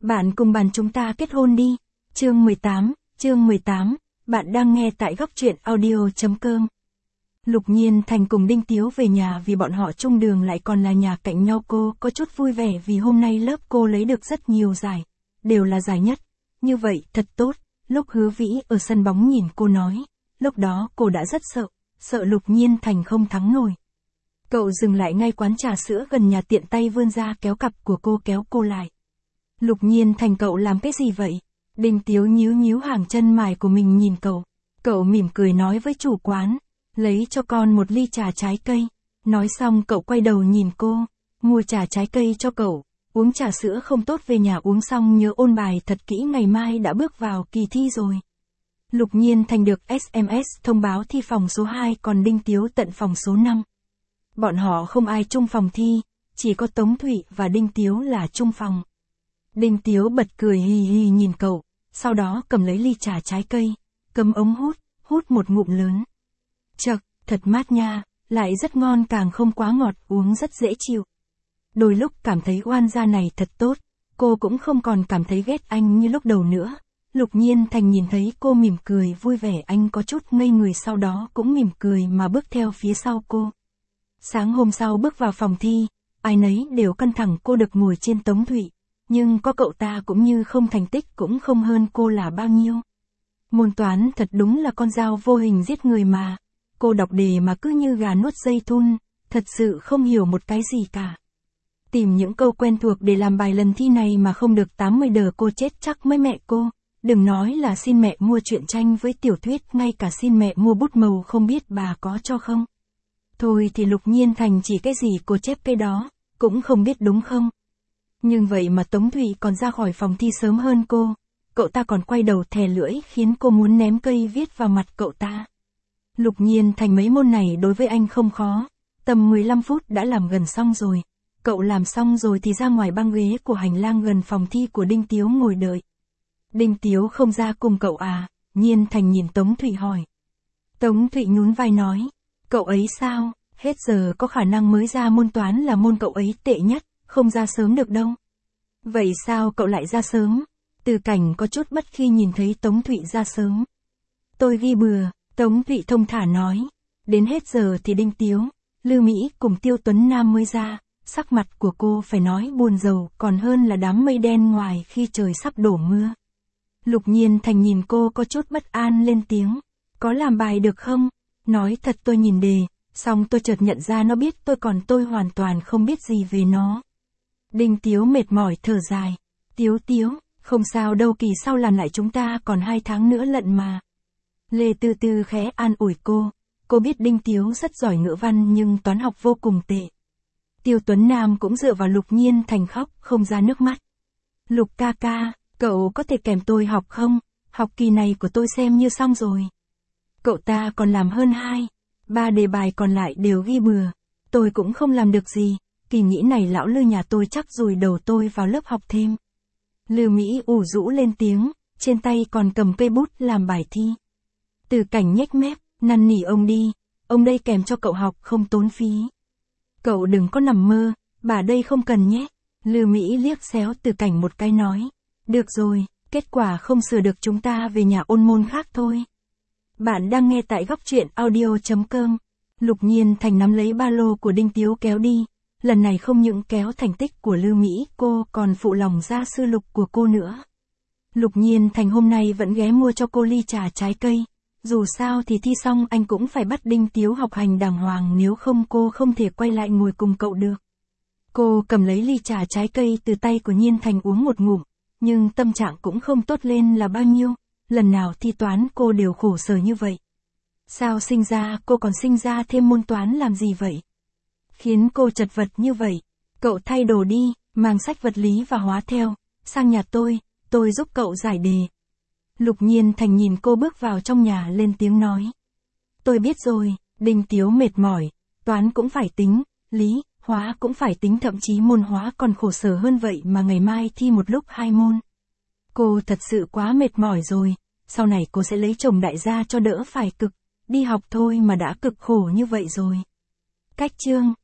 Bạn cùng bàn chúng ta kết hôn đi. Chương 18, bạn đang nghe tại góc truyện audio.com. Lục Nhiên Thành cùng Đinh Tiếu về nhà vì bọn họ chung đường lại còn là nhà cạnh nhau. Cô có chút vui vẻ vì hôm nay lớp cô lấy được rất nhiều giải, đều là giải nhất. Như vậy thật tốt. Lúc Hứa Vĩ ở sân bóng nhìn cô nói, lúc đó cô đã rất sợ Lục Nhiên Thành không thắng nổi. Cậu dừng lại ngay quán trà sữa gần nhà, tiện tay vươn ra kéo cặp của cô, kéo cô lại. Lục Nhiên Thành, cậu làm cái gì vậy? Đinh Tiếu nhíu hàng chân mày của mình nhìn cậu. Cậu mỉm cười nói với chủ quán, lấy cho con một ly trà trái cây. Nói xong cậu quay đầu nhìn cô, mua trà trái cây cho cậu. Uống trà sữa không tốt, về nhà uống xong nhớ ôn bài thật kỹ, ngày mai đã bước vào kỳ thi rồi. Lục Nhiên Thành được SMS thông báo thi phòng số 2, còn Đinh Tiếu tận phòng số 5. Bọn họ không ai chung phòng thi, chỉ có Tống Thụy và Đinh Tiếu là chung phòng. Đinh Tiếu bật cười hì hì nhìn cậu, sau đó cầm lấy ly trà trái cây, cầm ống hút một ngụm lớn. Chậc, thật mát nha, lại rất ngon, càng không quá ngọt, uống rất dễ chịu. Đôi lúc cảm thấy oan gia này thật tốt, cô cũng không còn cảm thấy ghét anh như lúc đầu nữa. Lục Nhiên Thành nhìn thấy cô mỉm cười vui vẻ, anh có chút ngây người, sau đó cũng mỉm cười mà bước theo phía sau cô. Sáng hôm sau bước vào phòng thi, ai nấy đều căng thẳng, cô được ngồi trên Tống Thụy. Nhưng có cậu ta cũng như không, thành tích cũng không hơn cô là bao nhiêu. Môn toán thật đúng là con dao vô hình giết người mà. Cô đọc đề mà cứ như gà nuốt dây thun, thật sự không hiểu một cái gì cả. Tìm những câu quen thuộc để làm bài lần thi này mà không được 80 đờ cô chết chắc mấy mẹ cô. Đừng nói là xin mẹ mua truyện tranh với tiểu thuyết, ngay cả xin mẹ mua bút màu không biết bà có cho không. Thôi thì Lục Nhiên Thành chỉ cái gì cô chép cái đó, cũng không biết đúng không. Nhưng vậy mà Tống Thụy còn ra khỏi phòng thi sớm hơn cô. Cậu ta còn quay đầu thè lưỡi khiến cô muốn ném cây viết vào mặt cậu ta. Lục Nhiên Thành mấy môn này đối với anh không khó. Tầm 15 phút đã làm gần xong rồi. Cậu làm xong rồi thì ra ngoài băng ghế của hành lang gần phòng thi của Đinh Tiếu ngồi đợi. Đinh Tiếu không ra cùng cậu à? Nhiên Thành nhìn Tống Thụy hỏi. Tống Thụy nhún vai nói. Cậu ấy sao? Hết giờ có khả năng mới ra, môn toán là môn cậu ấy tệ nhất, không ra sớm được đâu. Vậy sao cậu lại ra sớm? Từ Cảnh có chút bất khi nhìn thấy Tống Thụy ra sớm. Tôi ghi bừa, Tống Thụy thông thả nói. Đến hết giờ thì Đinh Tiếu, Lưu Mỹ cùng Tiêu Tuấn Nam mới ra. Sắc mặt của cô phải nói buồn rầu còn hơn là đám mây đen ngoài khi trời sắp đổ mưa. Lục Nhiên Thành nhìn cô có chút bất an lên tiếng. Có làm bài được không? Nói thật tôi nhìn đề, xong tôi chợt nhận ra nó biết tôi, còn tôi hoàn toàn không biết gì về nó. Đinh Tiếu mệt mỏi thở dài. Tiếu, không sao đâu, kỳ sau làm lại, chúng ta còn 2 tháng nữa lận mà. Lê Tư Tư khẽ an ủi cô. Cô biết Đinh Tiếu rất giỏi ngữ văn nhưng toán học vô cùng tệ. Tiêu Tuấn Nam cũng dựa vào Lục Nhiên Thành khóc không ra nước mắt. Lục ca ca, cậu có thể kèm tôi học không? Học kỳ này của tôi xem như xong rồi. Cậu ta còn làm hơn 2-3 đề bài còn lại đều ghi bừa. Tôi cũng không làm được gì. Kỳ nghĩ này lão Lư nhà tôi chắc dùi đầu tôi vào lớp học thêm. Lưu Mỹ ủ rũ lên tiếng, trên tay còn cầm cây bút làm bài thi. Từ Cảnh nhếch mép, năn nỉ ông đi, ông đây kèm cho cậu học không tốn phí. Cậu đừng có nằm mơ, bà đây không cần nhé. Lưu Mỹ liếc xéo Từ Cảnh một cái nói. Được rồi, kết quả không sửa được, chúng ta về nhà ôn môn khác thôi. Bạn đang nghe tại góc truyện audio.com. Lục Nhiên Thành nắm lấy ba lô của Đinh Tiếu kéo đi. Lần này không những kéo thành tích của Lưu Mỹ, cô còn phụ lòng gia sư Lục của cô nữa. Lục Nhiên Thành hôm nay vẫn ghé mua cho cô ly trà trái cây. Dù sao thì thi xong anh cũng phải bắt Đinh Tiếu học hành đàng hoàng, nếu không cô không thể quay lại ngồi cùng cậu được. Cô cầm lấy ly trà trái cây từ tay của Nhiên Thành uống một ngụm, nhưng tâm trạng cũng không tốt lên là bao nhiêu. Lần nào thi toán cô đều khổ sở như vậy. Sao sinh ra cô còn sinh ra thêm môn toán làm gì vậy? Khiến cô chật vật như vậy. Cậu thay đồ đi, mang sách vật lý và hóa theo, sang nhà tôi giúp cậu giải đề. Lục Nhiên Thành nhìn cô bước vào trong nhà lên tiếng nói. Tôi biết rồi. Đinh Tiếu mệt mỏi, toán cũng phải tính, lý, hóa cũng phải tính, thậm chí môn hóa còn khổ sở hơn vậy mà ngày mai thi một lúc 2 môn. Cô thật sự quá mệt mỏi rồi, sau này cô sẽ lấy chồng đại gia cho đỡ phải cực, đi học thôi mà đã cực khổ như vậy rồi. Cách chương